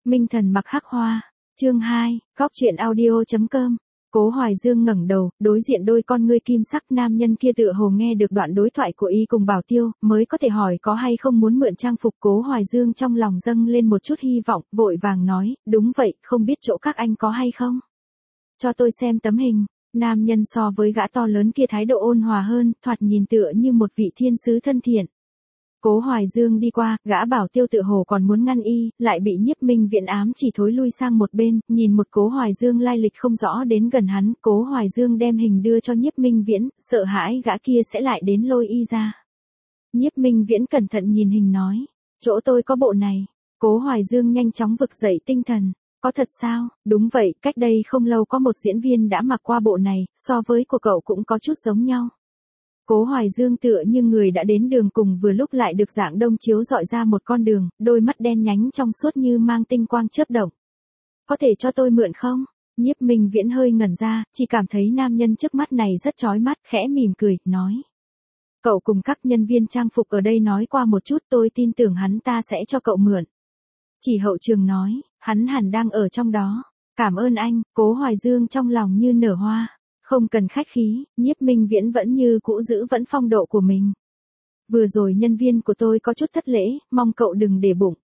Minh thần mặc hắc hoa. Chương 2, góc truyện audio.com. Cố Hoài Dương ngẩng đầu, đối diện đôi con ngươi kim sắc, nam nhân kia tựa hồ nghe được đoạn đối thoại của y cùng Bảo Tiêu, mới có thể hỏi có hay không muốn mượn trang phục. Cố Hoài Dương trong lòng dâng lên một chút hy vọng, vội vàng nói, đúng vậy, không biết chỗ các anh có hay không? Cho tôi xem tấm hình. Nam nhân so với gã to lớn kia thái độ ôn hòa hơn, thoạt nhìn tựa như một vị thiên sứ thân thiện. Cố Hoài Dương đi qua, gã Bảo Tiêu tự hồ còn muốn ngăn y, lại bị Nhiếp Minh Viễn ám chỉ thối lui sang một bên, nhìn một Cố Hoài Dương lai lịch không rõ đến gần hắn, Cố Hoài Dương đem hình đưa cho Nhiếp Minh Viễn, sợ hãi gã kia sẽ lại đến lôi y ra. Nhiếp Minh Viễn cẩn thận nhìn hình nói, chỗ tôi có bộ này. Cố Hoài Dương nhanh chóng vực dậy tinh thần, có thật sao? Đúng vậy, cách đây không lâu có một diễn viên đã mặc qua bộ này, so với của cậu cũng có chút giống nhau. Cố Hoài Dương tựa như người đã đến đường cùng, vừa lúc lại được dạng đông chiếu dọi ra một con đường, đôi mắt đen nhánh trong suốt như mang tinh quang chớp động. Có thể cho tôi mượn không? Nhiếp Minh Viễn hơi ngẩn ra, chỉ cảm thấy nam nhân trước mắt này rất chói mắt, khẽ mỉm cười, nói. Cậu cùng các nhân viên trang phục ở đây nói qua một chút, tôi tin tưởng hắn ta sẽ cho cậu mượn. Chỉ Hậu Trường nói, hắn hẳn đang ở trong đó. Cảm ơn anh. Cố Hoài Dương trong lòng như nở hoa. Không cần khách khí, Nhiếp Minh Viễn vẫn như cũ giữ vẫn phong độ của mình. Vừa rồi nhân viên của tôi có chút thất lễ, mong cậu đừng để bụng.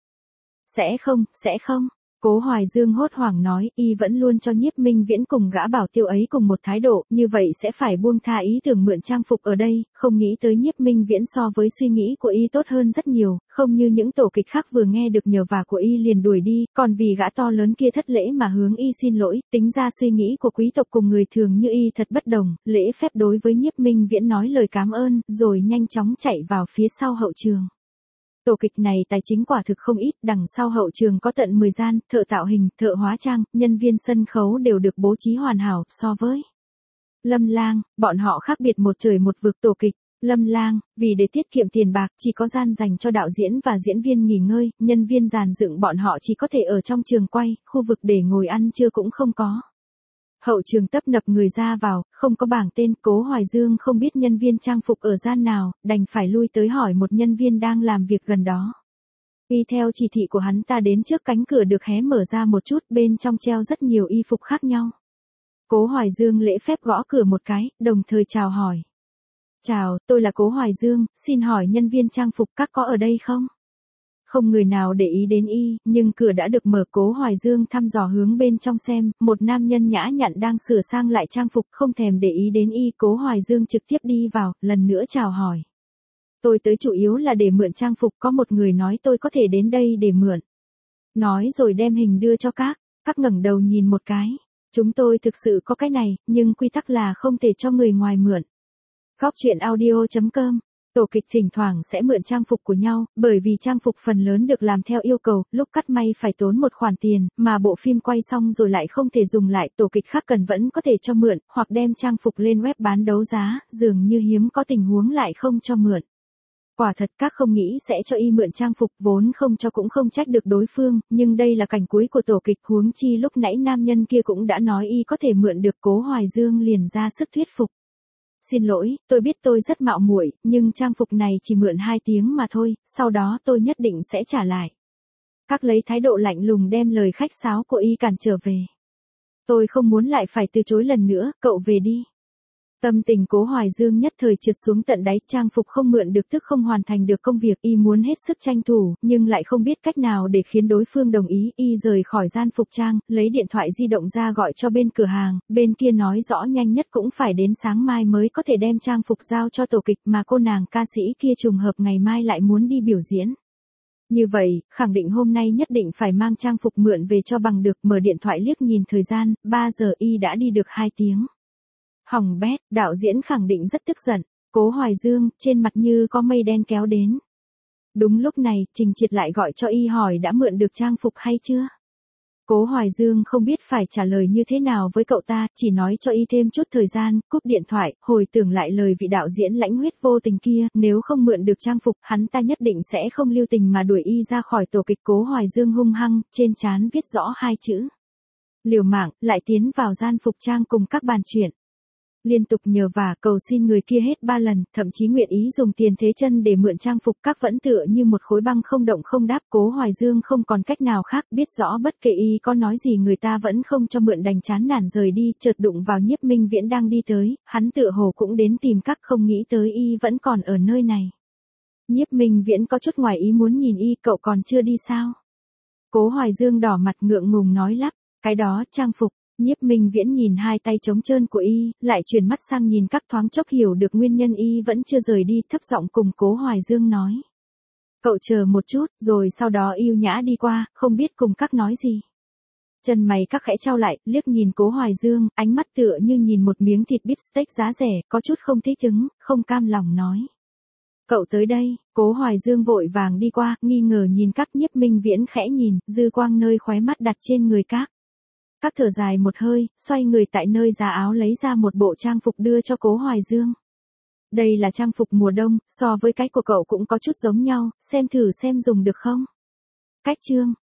Sẽ không. Cố Hoài Dương hốt hoảng nói, y vẫn luôn cho Nhiếp Minh Viễn cùng gã Bảo Tiêu ấy cùng một thái độ, như vậy sẽ phải buông tha ý tưởng mượn trang phục ở đây, không nghĩ tới Nhiếp Minh Viễn so với suy nghĩ của y tốt hơn rất nhiều, không như những tổ kịch khác vừa nghe được nhờ vả của y liền đuổi đi, còn vì gã to lớn kia thất lễ mà hướng y xin lỗi, tính ra suy nghĩ của quý tộc cùng người thường như y thật bất đồng, lễ phép đối với Nhiếp Minh Viễn nói lời cảm ơn, rồi nhanh chóng chạy vào phía sau hậu trường. Tổ kịch này tài chính quả thực không ít, đằng sau hậu trường có tận 10 gian, thợ tạo hình, thợ hóa trang, nhân viên sân khấu đều được bố trí hoàn hảo, so với Lâm Lang, bọn họ khác biệt một trời một vực. Tổ kịch Lâm Lang, vì để tiết kiệm tiền bạc, chỉ có gian dành cho đạo diễn và diễn viên nghỉ ngơi, nhân viên dàn dựng bọn họ chỉ có thể ở trong trường quay, khu vực để ngồi ăn trưa cũng không có. Hậu trường tấp nập người ra vào, không có bảng tên. Cố Hoài Dương không biết nhân viên trang phục ở gian nào, đành phải lui tới hỏi một nhân viên đang làm việc gần đó. Y theo chỉ thị của hắn ta đến trước cánh cửa được hé mở ra một chút, bên trong treo rất nhiều y phục khác nhau. Cố Hoài Dương lễ phép gõ cửa một cái, đồng thời chào hỏi. Chào, tôi là Cố Hoài Dương, xin hỏi nhân viên trang phục các có ở đây không? Không người nào để ý đến y, nhưng cửa đã được mở. Cố Hoài Dương thăm dò hướng bên trong xem, một nam nhân nhã nhặn đang sửa sang lại trang phục, không thèm để ý đến y. Cố Hoài Dương trực tiếp đi vào, lần nữa chào hỏi. Tôi tới chủ yếu là để mượn trang phục, có một người nói tôi có thể đến đây để mượn. Nói rồi đem hình đưa cho các ngẩng đầu nhìn một cái. Chúng tôi thực sự có cái này, nhưng quy tắc là không thể cho người ngoài mượn. Góc truyện audio.com. Tổ kịch thỉnh thoảng sẽ mượn trang phục của nhau, bởi vì trang phục phần lớn được làm theo yêu cầu, lúc cắt may phải tốn một khoản tiền, mà bộ phim quay xong rồi lại không thể dùng lại, tổ kịch khác cần vẫn có thể cho mượn, hoặc đem trang phục lên web bán đấu giá, dường như hiếm có tình huống lại không cho mượn. Quả thật các không nghĩ sẽ cho y mượn trang phục, vốn không cho cũng không trách được đối phương, nhưng đây là cảnh cuối của tổ kịch, huống chi lúc nãy nam nhân kia cũng đã nói y có thể mượn được. Cố Hoài Dương liền ra sức thuyết phục. Xin lỗi, tôi biết tôi rất mạo muội, nhưng trang phục này chỉ mượn 2 tiếng mà thôi, sau đó tôi nhất định sẽ trả lại. Các lấy thái độ lạnh lùng đem lời khách sáo của y cản trở về. Tôi không muốn lại phải từ chối lần nữa, cậu về đi. Tâm tình Cố Hoài Dương nhất thời trượt xuống tận đáy, trang phục không mượn được tức không hoàn thành được công việc, y muốn hết sức tranh thủ, nhưng lại không biết cách nào để khiến đối phương đồng ý. Y rời khỏi gian phục trang, lấy điện thoại di động ra gọi cho bên cửa hàng, bên kia nói rõ nhanh nhất cũng phải đến sáng mai mới có thể đem trang phục giao cho tổ kịch, mà cô nàng ca sĩ kia trùng hợp ngày mai lại muốn đi biểu diễn. Như vậy, khẳng định hôm nay nhất định phải mang trang phục mượn về cho bằng được. Mở điện thoại liếc nhìn thời gian, 3 giờ y đã đi được 2 tiếng. Hỏng bét, đạo diễn khẳng định rất tức giận. Cố Hoài Dương, trên mặt như có mây đen kéo đến. Đúng lúc này, Trình Triệt lại gọi cho y hỏi đã mượn được trang phục hay chưa. Cố Hoài Dương không biết phải trả lời như thế nào với cậu ta, chỉ nói cho y thêm chút thời gian, cúp điện thoại, hồi tưởng lại lời vị đạo diễn lãnh huyết vô tình kia, nếu không mượn được trang phục, hắn ta nhất định sẽ không lưu tình mà đuổi y ra khỏi tổ kịch. Cố Hoài Dương hung hăng, trên trán viết rõ 2 chữ. Liều mạng, lại tiến vào gian phục trang cùng các bàn chuyện. Liên tục nhờ vả cầu xin người kia hết 3 lần, thậm chí nguyện ý dùng tiền thế chân để mượn trang phục, các vẫn tựa như một khối băng không động không đáp. Cố Hoài Dương không còn cách nào khác, biết rõ bất kể y có nói gì người ta vẫn không cho mượn, đành chán nản rời đi. Chợt đụng vào Nhiếp Minh Viễn đang đi tới, hắn tựa hồ cũng đến tìm các, không nghĩ tới y vẫn còn ở nơi này. Nhiếp Minh Viễn có chút ngoài ý muốn nhìn y, cậu còn chưa đi sao? Cố Hoài Dương đỏ mặt ngượng ngùng nói lắp, cái đó, trang phục. Nhiếp Minh Viễn nhìn hai tay trống trơn của y, lại chuyển mắt sang nhìn các, thoáng chốc hiểu được nguyên nhân y vẫn chưa rời đi, thấp giọng cùng Cố Hoài Dương nói. Cậu chờ một chút, rồi sau đó yêu nhã đi qua, không biết cùng các nói gì. Chân mày các khẽ trao lại, liếc nhìn Cố Hoài Dương, ánh mắt tựa như nhìn một miếng thịt bíp steak giá rẻ, có chút không thích ứng, không cam lòng nói. Cậu tới đây. Cố Hoài Dương vội vàng đi qua, nghi ngờ nhìn các. Nhiếp Minh Viễn khẽ nhìn, dư quang nơi khóe mắt đặt trên người các. Các thở dài một hơi, xoay người tại nơi giá áo lấy ra một bộ trang phục đưa cho Cố Hoài Dương. Đây là trang phục mùa đông, so với cái của cậu cũng có chút giống nhau, xem thử xem dùng được không. Cách chương.